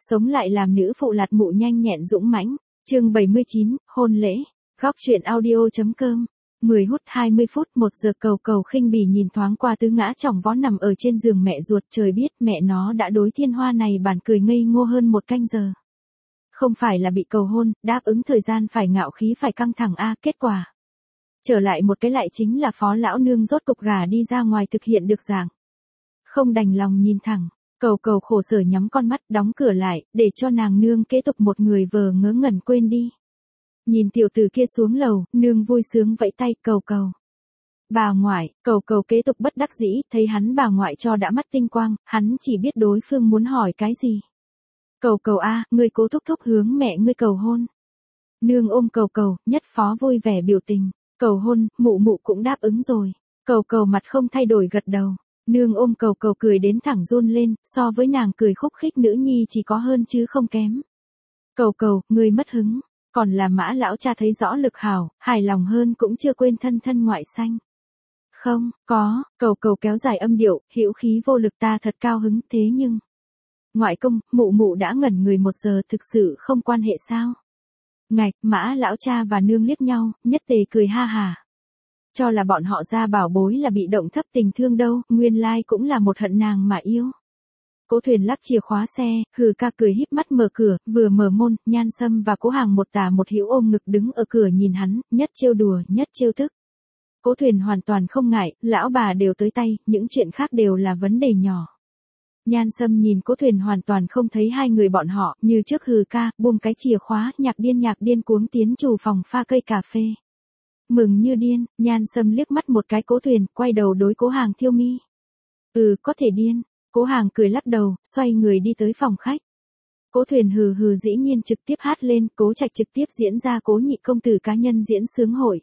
Sống lại làm nữ phụ lạt mụ nhanh nhẹn dũng mãnh. Chương 79, hôn lễ. Góc truyện audio.com. 10 hút 20 phút 1 giờ Cầu Cầu khinh bỉ nhìn thoáng qua Tứ Ngã chỏng vó nằm ở trên giường mẹ ruột, trời biết mẹ nó đã đối Thiên Hoa này bản cười ngây ngô hơn 1 canh giờ. Không phải là bị cầu hôn, đáp ứng thời gian phải ngạo khí phải căng thẳng a, kết quả. Trở lại một cái lại chính là Phó lão nương rốt cục gả đi ra ngoài thực hiện được dạng. Không đành lòng nhìn thẳng. Cầu Cầu khổ sở nhắm con mắt đóng cửa lại, để cho nàng nương kế tục một người vờ ngớ ngẩn quên đi. Nhìn tiểu tử kia xuống lầu, nương vui sướng vẫy tay, Cầu Cầu. Bà ngoại, Cầu Cầu kế tục bất đắc dĩ, thấy hắn bà ngoại cho đã mắt tinh quang, hắn chỉ biết đối phương muốn hỏi cái gì. Cầu Cầu a, ngươi cố thúc thúc hướng mẹ ngươi cầu hôn. Nương ôm Cầu Cầu, nhất phó vui vẻ biểu tình, cầu hôn, mụ mụ cũng đáp ứng rồi. Cầu Cầu mặt không thay đổi gật đầu. Nương ôm Cầu Cầu cười đến thẳng run lên, so với nàng cười khúc khích nữ nhi chỉ có hơn chứ không kém. Cầu Cầu, ngươi mất hứng, còn là Mã lão cha thấy rõ lực hảo, hài lòng hơn cũng chưa quên thân thân ngoại sanh. Không, có, Cầu Cầu kéo dài âm điệu, hữu khí vô lực, ta thật cao hứng, thế nhưng ngoại công, mụ mụ đã ngẩn người 1 giờ, thực sự không quan hệ sao? Ngạch, Mã lão cha và nương liếc nhau, nhất tề cười ha hà. Cho là bọn họ ra bảo bối là bị động thấp tình thương đâu, nguyên lai cũng là một hận nàng mà yêu. Cố Thuyền lắc chìa khóa xe, hừ ca cười híp mắt mở cửa, vừa mở môn, Nhan Sâm và Cố Hàng một tả một hữu ôm ngực đứng ở cửa nhìn hắn, nhất trêu đùa, nhất trêu tức. Cố Thuyền hoàn toàn không ngại, lão bà đều tới tay, những chuyện khác đều là vấn đề nhỏ. Nhan Sâm nhìn Cố Thuyền hoàn toàn không thấy hai người bọn họ, như trước hừ ca, buông cái chìa khóa, nhạc điên cuống tiến chủ phòng pha cây cà phê. Mừng như điên, Nhan Sâm liếc mắt một cái Cố Thuyền, quay đầu đối Cố Hàng Thiêu Mi. Có thể điên. Cố Hàng cười lắc đầu, xoay người đi tới phòng khách. Cố Thuyền hừ hừ dĩ nhiên trực tiếp hát lên, Cố Trạch trực tiếp diễn ra Cố nhị công tử cá nhân diễn sướng hội.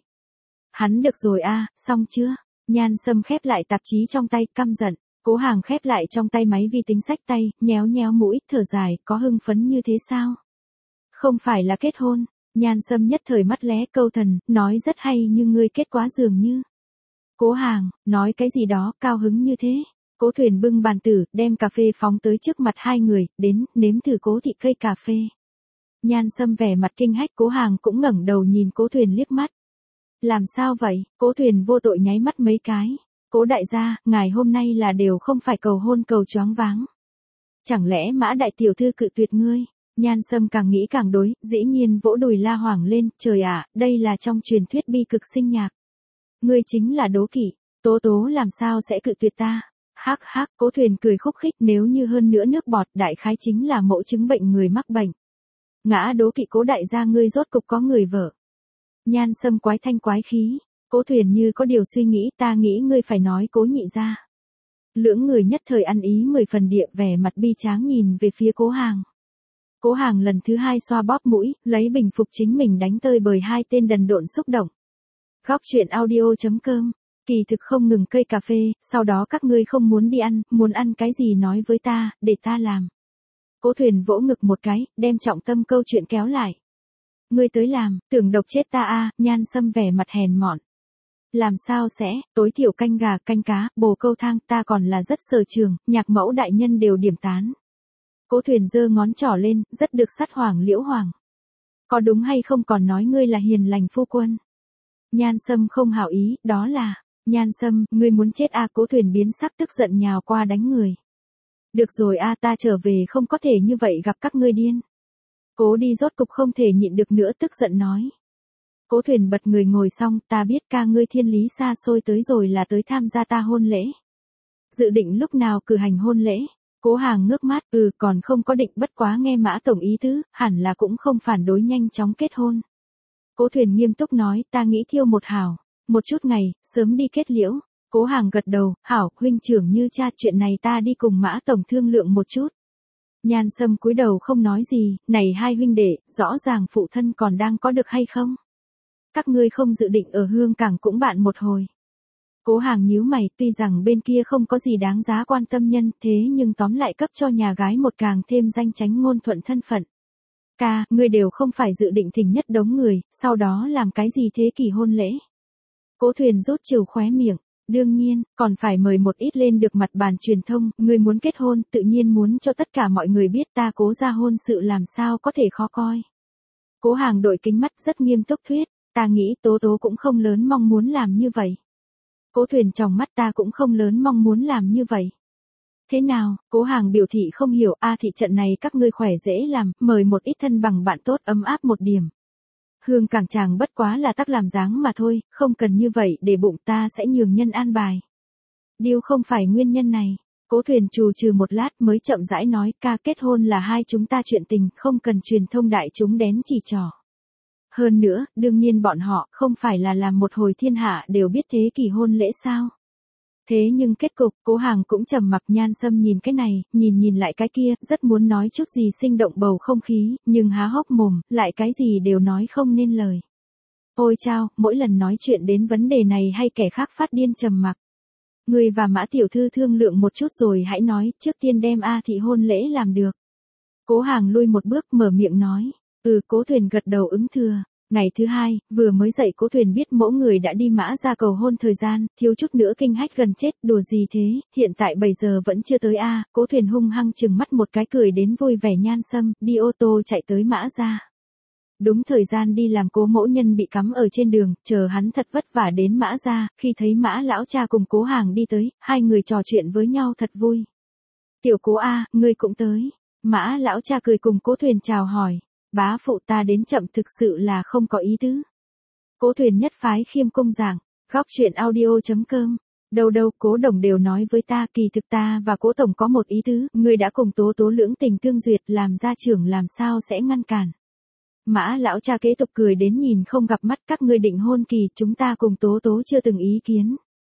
Hắn được rồi a, xong chưa? Nhan Sâm khép lại tạp chí trong tay, căm giận. Cố Hàng khép lại trong tay máy vi tính xách tay, nhéo nhéo mũi, thở dài, có hưng phấn như thế sao? Không phải là kết hôn. Nhan Sâm nhất thời mắt lé câu thần, nói rất hay nhưng ngươi kết quá dường như. Cố Hàng, nói cái gì đó, cao hứng như thế. Cố Thuyền bưng bàn tử, đem cà phê phóng tới trước mặt hai người, đến, nếm thử Cố thị cây cà phê. Nhan Sâm vẻ mặt kinh hách, Cố Hàng cũng ngẩng đầu nhìn Cố Thuyền liếc mắt. Làm sao vậy? Cố Thuyền vô tội nháy mắt mấy cái. Cố đại gia, ngài hôm nay là đều không phải cầu hôn cầu choáng váng. Chẳng lẽ Mã đại tiểu thư cự tuyệt ngươi? Nhan Sâm càng nghĩ càng đối, dĩ nhiên vỗ đùi la hoảng lên, trời ạ, đây là trong truyền thuyết bi cực sinh nhạc. Ngươi chính là đố kỵ, Tố Tố làm sao sẽ cự tuyệt ta? Hắc hắc, Cố Thuyền cười khúc khích, nếu như hơn nữa nước bọt, đại khái chính là mẫu chứng bệnh người mắc bệnh. Ngã đố kỵ Cố đại gia ngươi rốt cục có người vợ. Nhan Sâm quái thanh quái khí, Cố Thuyền như có điều suy nghĩ, ta nghĩ ngươi phải nói Cố nhị gia. Lưỡng người nhất thời ăn ý 10 phần địa, vẻ mặt bi tráng nhìn về phía Cố Hàng. Cố Hàng lần thứ 2 xoa bóp mũi, lấy bình phục chính mình đánh tơi bời hai tên đần độn xúc động. Góc truyện audio.com. Kỳ thực không ngừng cây cà phê, sau đó các ngươi không muốn đi ăn, muốn ăn cái gì nói với ta, để ta làm. Cố Thuyền vỗ ngực một cái, đem trọng tâm câu chuyện kéo lại. Ngươi tới làm, tưởng độc chết ta a, Nhan Sâm vẻ mặt hèn mọn. Làm sao sẽ, tối thiểu canh gà, canh cá, bồ câu thang, ta còn là rất sở trường, nhạc mẫu đại nhân đều điểm tán. Cố Thuyền giơ ngón trỏ lên, rất được sát Hoàng Liễu Hoàng. Có đúng hay không còn nói ngươi là hiền lành phu quân? Nhan Sâm không hảo ý, đó là, Nhan Sâm, ngươi muốn chết a, Cố Thuyền biến sắc tức giận nhào qua đánh người. Được rồi a, ta trở về không có thể như vậy gặp các ngươi điên. Cố đi rốt cục không thể nhịn được nữa tức giận nói. Cố Thuyền bật người ngồi xong, ta biết ca ngươi thiên lý xa xôi tới rồi là tới tham gia ta hôn lễ. Dự định lúc nào cử hành hôn lễ? Cố Hàng ngước mắt, còn không có định, bất quá nghe Mã tổng ý tứ, hẳn là cũng không phản đối nhanh chóng kết hôn. Cố Thuyền nghiêm túc nói, ta nghĩ thiêu một hảo, một chút ngày, sớm đi kết liễu. Cố Hàng gật đầu, hảo, huynh trưởng như cha, chuyện này ta đi cùng Mã tổng thương lượng một chút. Nhan Sâm cúi đầu không nói gì, này hai huynh đệ, rõ ràng phụ thân còn đang có được hay không? Các ngươi không dự định ở Hương Cảng cũng bạn một hồi. Cố Hàng nhíu mày, tuy rằng bên kia không có gì đáng giá quan tâm nhân, thế nhưng tóm lại cấp cho nhà gái một càng thêm danh chánh ngôn thuận thân phận. Ca, ngươi đều không phải dự định thỉnh nhất đống người, sau đó làm cái gì thế kỷ hôn lễ? Cố Thuyền rút trừ khóe miệng, Đương nhiên, còn phải mời một ít lên được mặt bàn truyền thông, ngươi muốn kết hôn, tự nhiên muốn cho tất cả mọi người biết ta Cố gia hôn sự làm sao có thể khó coi. Cố Hàng đội kính mắt rất nghiêm túc thuyết, ta nghĩ Tố Tố cũng không lớn mong muốn làm như vậy. Cố Thuyền tròng mắt, ta cũng không lớn mong muốn làm như vậy. Thế nào, Cố Hàng biểu thị không hiểu, thị trận này các ngươi khỏe dễ làm, mời một ít thân bằng bạn tốt ấm áp một điểm. Hương cảng chàng bất quá là tác làm dáng mà thôi, không cần như vậy, để bụng ta sẽ nhường nhân an bài. Điều không phải nguyên nhân này. Cố Thuyền trù trừ một lát mới chậm rãi nói, ca kết hôn là hai chúng ta chuyện tình, không cần truyền thông đại chúng đến chỉ trỏ. Hơn nữa, đương nhiên bọn họ không phải là làm một hồi thiên hạ đều biết thế kỷ hôn lễ sao. Thế nhưng kết cục, Cố Hàng cũng trầm mặc. Nhan Sâm nhìn cái này, nhìn lại cái kia, rất muốn nói chút gì sinh động bầu không khí, nhưng há hốc mồm, lại cái gì đều nói không nên lời. Ôi chao, mỗi lần nói chuyện đến vấn đề này hay kẻ khác phát điên trầm mặc. Người và Mã tiểu thư thương lượng một chút rồi hãy nói, trước tiên đem thị hôn lễ làm được. Cố Hàng lui một bước mở miệng nói, Cố Thuyền gật đầu ứng thừa. Ngày thứ hai, vừa mới dậy Cố Thuyền biết mỗi người đã đi Mã ra cầu hôn thời gian, thiếu chút nữa kinh hách gần chết, đùa gì thế, hiện tại 7 giờ vẫn chưa tới Cố Thuyền hung hăng chừng mắt một cái cười đến vui vẻ. Nhan Sâm, đi ô tô chạy tới Mã ra. Đúng thời gian đi làm Cố mẫu nhân bị cắm ở trên đường, chờ hắn thật vất vả đến Mã ra, khi thấy Mã lão cha cùng Cố Hàng đi tới, hai người trò chuyện với nhau thật vui. Tiểu Cố ngươi cũng tới. Mã lão cha cười cùng Cố Thuyền chào hỏi. Bá phụ ta đến chậm thực sự là không có ý tứ. Cố Thuyền nhất phái khiêm cung giảng, góc chuyện audio.com. Đâu Cố Đồng đều nói với ta, kỳ thực ta và Cố Tổng có một ý tứ, người đã cùng Tố Tố lưỡng tình tương duyệt, làm gia trưởng làm sao sẽ ngăn cản. Mã lão cha kế tục cười đến nhìn không gặp mắt, các ngươi định hôn kỳ, chúng ta cùng Tố Tố chưa từng ý kiến.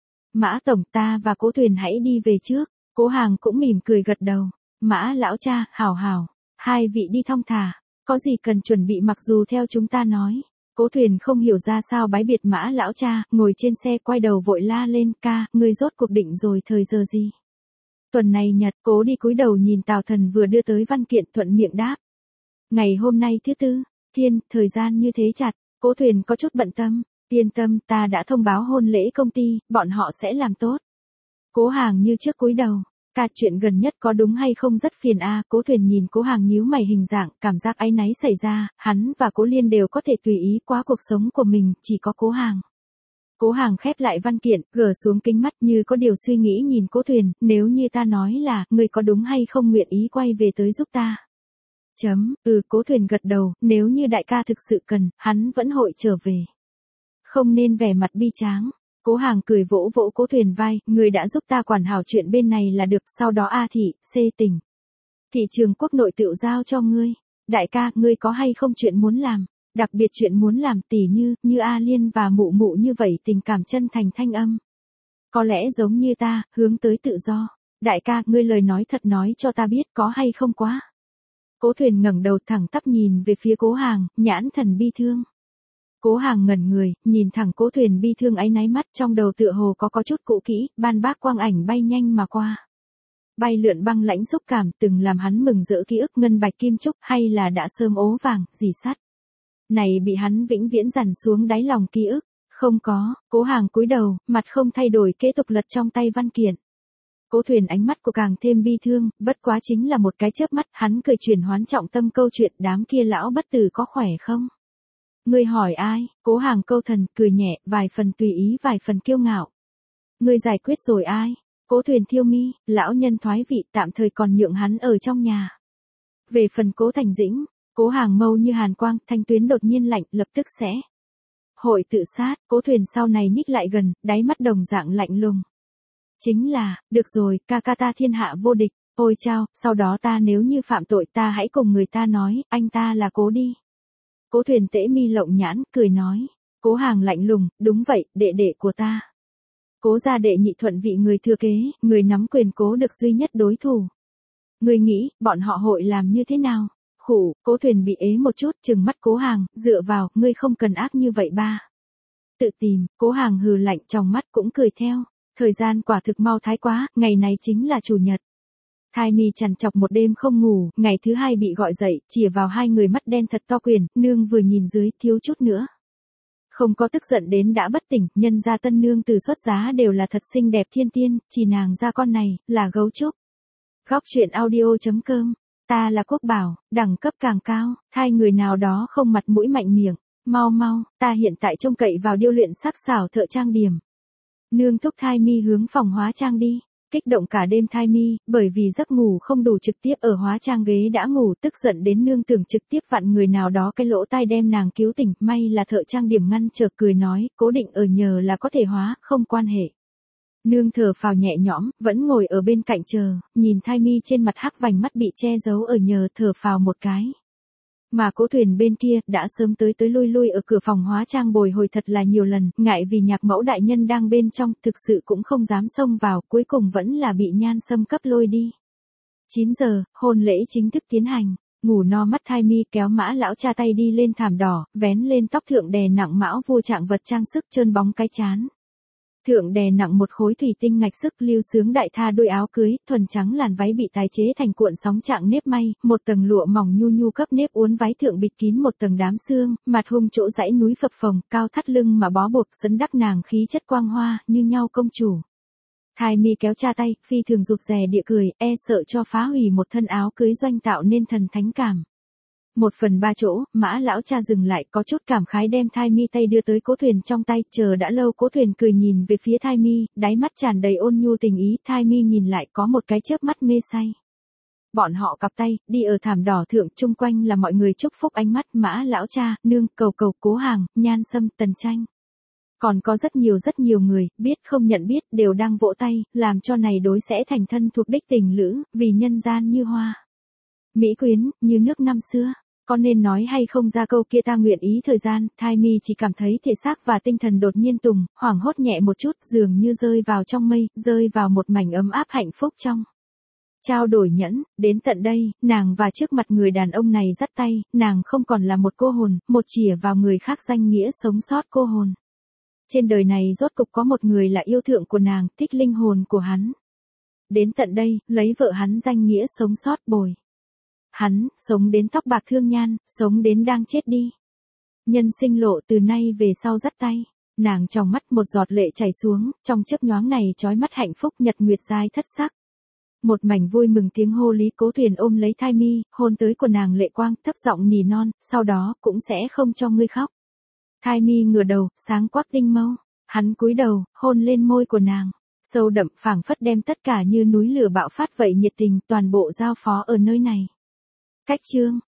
Mã Tổng, ta và Cố Thuyền hãy đi về trước. Cố Hàng cũng mỉm cười gật đầu. Mã lão cha, hảo, hai vị đi thong thả. Có gì cần chuẩn bị mặc dù theo chúng ta nói. Cố Thuyền không hiểu ra sao bái biệt Mã lão cha, ngồi trên xe quay đầu vội la lên, ca, ngươi rốt cuộc định rồi thời giờ gì? Tuần này Nhật. Cố đi cúi đầu nhìn Tào Thần vừa đưa tới văn kiện, thuận miệng đáp. Ngày hôm nay thứ tư. Thiên, thời gian như thế chặt. Cố Thuyền có chút bận tâm. Yên tâm, ta đã thông báo hôn lễ công ty, bọn họ sẽ làm tốt. Cố Hàng như trước cúi đầu. Cả chuyện gần nhất có đúng hay không rất phiền Cố Thuyền nhìn Cố Hàng nhíu mày hình dạng, cảm giác áy náy xảy ra, hắn và Cố Liên đều có thể tùy ý qua cuộc sống của mình, chỉ có Cố Hàng. Cố Hàng khép lại văn kiện, gỡ xuống kính mắt như có điều suy nghĩ nhìn Cố Thuyền, nếu như ta nói là, người có đúng hay không nguyện ý quay về tới giúp ta. Cố Thuyền gật đầu, nếu như đại ca thực sự cần, hắn vẫn hội trở về. Không nên vẻ mặt bi tráng. Cố Hàng cười vỗ vỗ Cố Thuyền vai, người đã giúp ta quản hảo chuyện bên này là được, sau đó thị, tỉnh. Thị trường quốc nội tự giao cho ngươi. Đại ca, ngươi có hay không chuyện muốn làm, đặc biệt chuyện muốn làm tỉ như A Liên và mụ mụ như vậy tình cảm chân thành thanh âm. Có lẽ giống như ta, hướng tới tự do. Đại ca, ngươi lời nói thật nói cho ta biết có hay không quá. Cố Thuyền ngẩng đầu thẳng tắp nhìn về phía Cố Hàng, nhãn thần bi thương. Cố Hàng ngẩn người, nhìn thẳng Cố Thuyền bi thương áy náy mắt, trong đầu tựa hồ có chút cũ kỹ, ban bác quang ảnh bay nhanh mà qua. Bay lượn băng lãnh xúc cảm, từng làm hắn mừng rỡ ký ức ngân bạch kim trúc, hay là đã sớm ố vàng, dì sắt. Này bị hắn vĩnh viễn dằn xuống đáy lòng ký ức, không có. Cố Hàng cúi đầu, mặt không thay đổi kế tục lật trong tay văn kiện. Cố Thuyền ánh mắt của càng thêm bi thương, bất quá chính là một cái chớp mắt, hắn cười chuyển hoán trọng tâm câu chuyện, đám kia lão bất tử có khỏe không? Ngươi hỏi ai? Cố Hàng câu thần, cười nhẹ, vài phần tùy ý vài phần kiêu ngạo. Ngươi giải quyết rồi ai? Cố Thuyền thiêu mi, lão nhân thoái vị, tạm thời còn nhượng hắn ở trong nhà. Về phần Cố Thành Dĩnh, Cố Hàng mâu như hàn quang, thanh tuyến đột nhiên lạnh, lập tức sẽ hội tự sát. Cố Thuyền sau này nhích lại gần, đáy mắt đồng dạng lạnh lùng. Chính là, được rồi, ca ca ta thiên hạ vô địch, ôi chao, sau đó ta nếu như phạm tội ta hãy cùng người ta nói, anh ta là Cố đi. Cố Thuyền tễ mi lộng nhãn, cười nói. Cố Hàng lạnh lùng, đúng vậy, đệ đệ của ta. Cố gia đệ nhị thuận vị người thừa kế, người nắm quyền Cố được duy nhất đối thủ. Người nghĩ, bọn họ hội làm như thế nào? Khủ, Cố Thuyền bị ế một chút, trừng mắt Cố Hàng, dựa vào, ngươi không cần ác như vậy ba. Tự tìm, Cố Hàng hừ lạnh, trong mắt cũng cười theo. Thời gian quả thực mau thái quá, ngày này chính là chủ nhật. Thai mi trằn trọc một đêm không ngủ, ngày thứ hai bị gọi dậy, chìa vào hai người mắt đen thật to quyền, nương vừa nhìn dưới, thiếu chút nữa Không có tức giận đến đã bất tỉnh, nhân gia tân nương từ xuất giá đều là thật xinh đẹp thiên tiên, chỉ nàng ra con này, là gấu trúc. Góc truyện audio.com, ta là Quốc Bảo, đẳng cấp càng cao, thay người nào đó không mặt mũi mạnh miệng, mau mau, ta hiện tại trông cậy vào điêu luyện sắc sảo thợ trang điểm. Nương thúc thai mi hướng phòng hóa trang đi. Kích động cả đêm thai mi, bởi vì giấc ngủ không đủ trực tiếp ở hóa trang ghế đã ngủ, tức giận đến nương tưởng trực tiếp vặn người nào đó cái lỗ tai đem nàng cứu tỉnh, may là thợ trang điểm ngăn trở cười nói, cố định ở nhờ là có thể hóa, không quan hệ. Nương thở phào nhẹ nhõm, vẫn ngồi ở bên cạnh chờ, nhìn thai mi trên mặt hắc vành mắt bị che giấu ở nhờ, thở phào một cái. Mà Cố Thuyền bên kia, đã sớm tới lui lui ở cửa phòng hóa trang bồi hồi thật là nhiều lần, ngại vì nhạc mẫu đại nhân đang bên trong, thực sự cũng không dám xông vào, cuối cùng vẫn là bị Nhan Sâm cấp lôi đi. 9 giờ, hôn lễ chính thức tiến hành, ngủ no mắt thai mi kéo Mã lão cha tay đi lên thảm đỏ, vén lên tóc thượng đè nặng mão vua trạng vật trang sức trơn bóng cái chán. Thượng đè nặng một khối thủy tinh ngạch sức lưu sướng đại tha đôi áo cưới, thuần trắng làn váy bị tái chế thành cuộn sóng trạng nếp may, một tầng lụa mỏng nhu nhu cấp nếp uốn váy thượng bịt kín một tầng đám xương, mặt hung chỗ dãy núi phập phồng, cao thắt lưng mà bó bột, dẫn đắc nàng khí chất quang hoa, như nhau công chủ. Thai mi kéo cha tay, phi thường rụt rè địa cười, e sợ cho phá hủy một thân áo cưới doanh tạo nên thần thánh cảm. 1/3 chỗ, Mã lão cha dừng lại, có chút cảm khái đem thai mi tay đưa tới Cố Thuyền trong tay, chờ đã lâu Cố Thuyền cười nhìn về phía thai mi, đáy mắt tràn đầy ôn nhu tình ý, thai mi nhìn lại có một cái chớp mắt mê say. Bọn họ cặp tay, đi ở thảm đỏ thượng, chung quanh là mọi người chúc phúc ánh mắt, Mã lão cha, nương, cầu cầu, Cố Hàng, Nhan Sâm, Tần Tranh. Còn có rất nhiều người, biết không nhận biết, đều đang vỗ tay, làm cho này đối sẽ thành thân thuộc đích tình lữ, vì nhân gian như hoa. Mỹ quyến, như nước năm xưa. Có nên nói hay không ra câu kia ta nguyện ý thời gian, thai mi chỉ cảm thấy thể xác và tinh thần đột nhiên tùng, hoảng hốt nhẹ một chút, dường như rơi vào trong mây, rơi vào một mảnh ấm áp hạnh phúc trong. Trao đổi nhẫn, đến tận đây, nàng và trước mặt người đàn ông này dắt tay, nàng không còn là một cô hồn, một chìa vào người khác danh nghĩa sống sót cô hồn. Trên đời này rốt cục có một người là yêu thượng của nàng, thích linh hồn của hắn. Đến tận đây, lấy vợ hắn danh nghĩa sống sót bồi. Hắn, sống đến tóc bạc thương nhan, sống đến đang chết đi. Nhân sinh lộ từ nay về sau dắt tay, nàng trong mắt một giọt lệ chảy xuống, trong chớp nhoáng này trói mắt hạnh phúc nhật nguyệt giai thất sắc. Một mảnh vui mừng tiếng hô Lý Cố Thuyền ôm lấy thai mi, hôn tới của nàng lệ quang, thấp giọng nỉ non, sau đó cũng sẽ không cho ngươi khóc. Thai mi ngửa đầu, sáng quắc tinh mâu, hắn cúi đầu, hôn lên môi của nàng, sâu đậm phảng phất đem tất cả như núi lửa bạo phát vậy nhiệt tình toàn bộ giao phó ở nơi này. Cách chương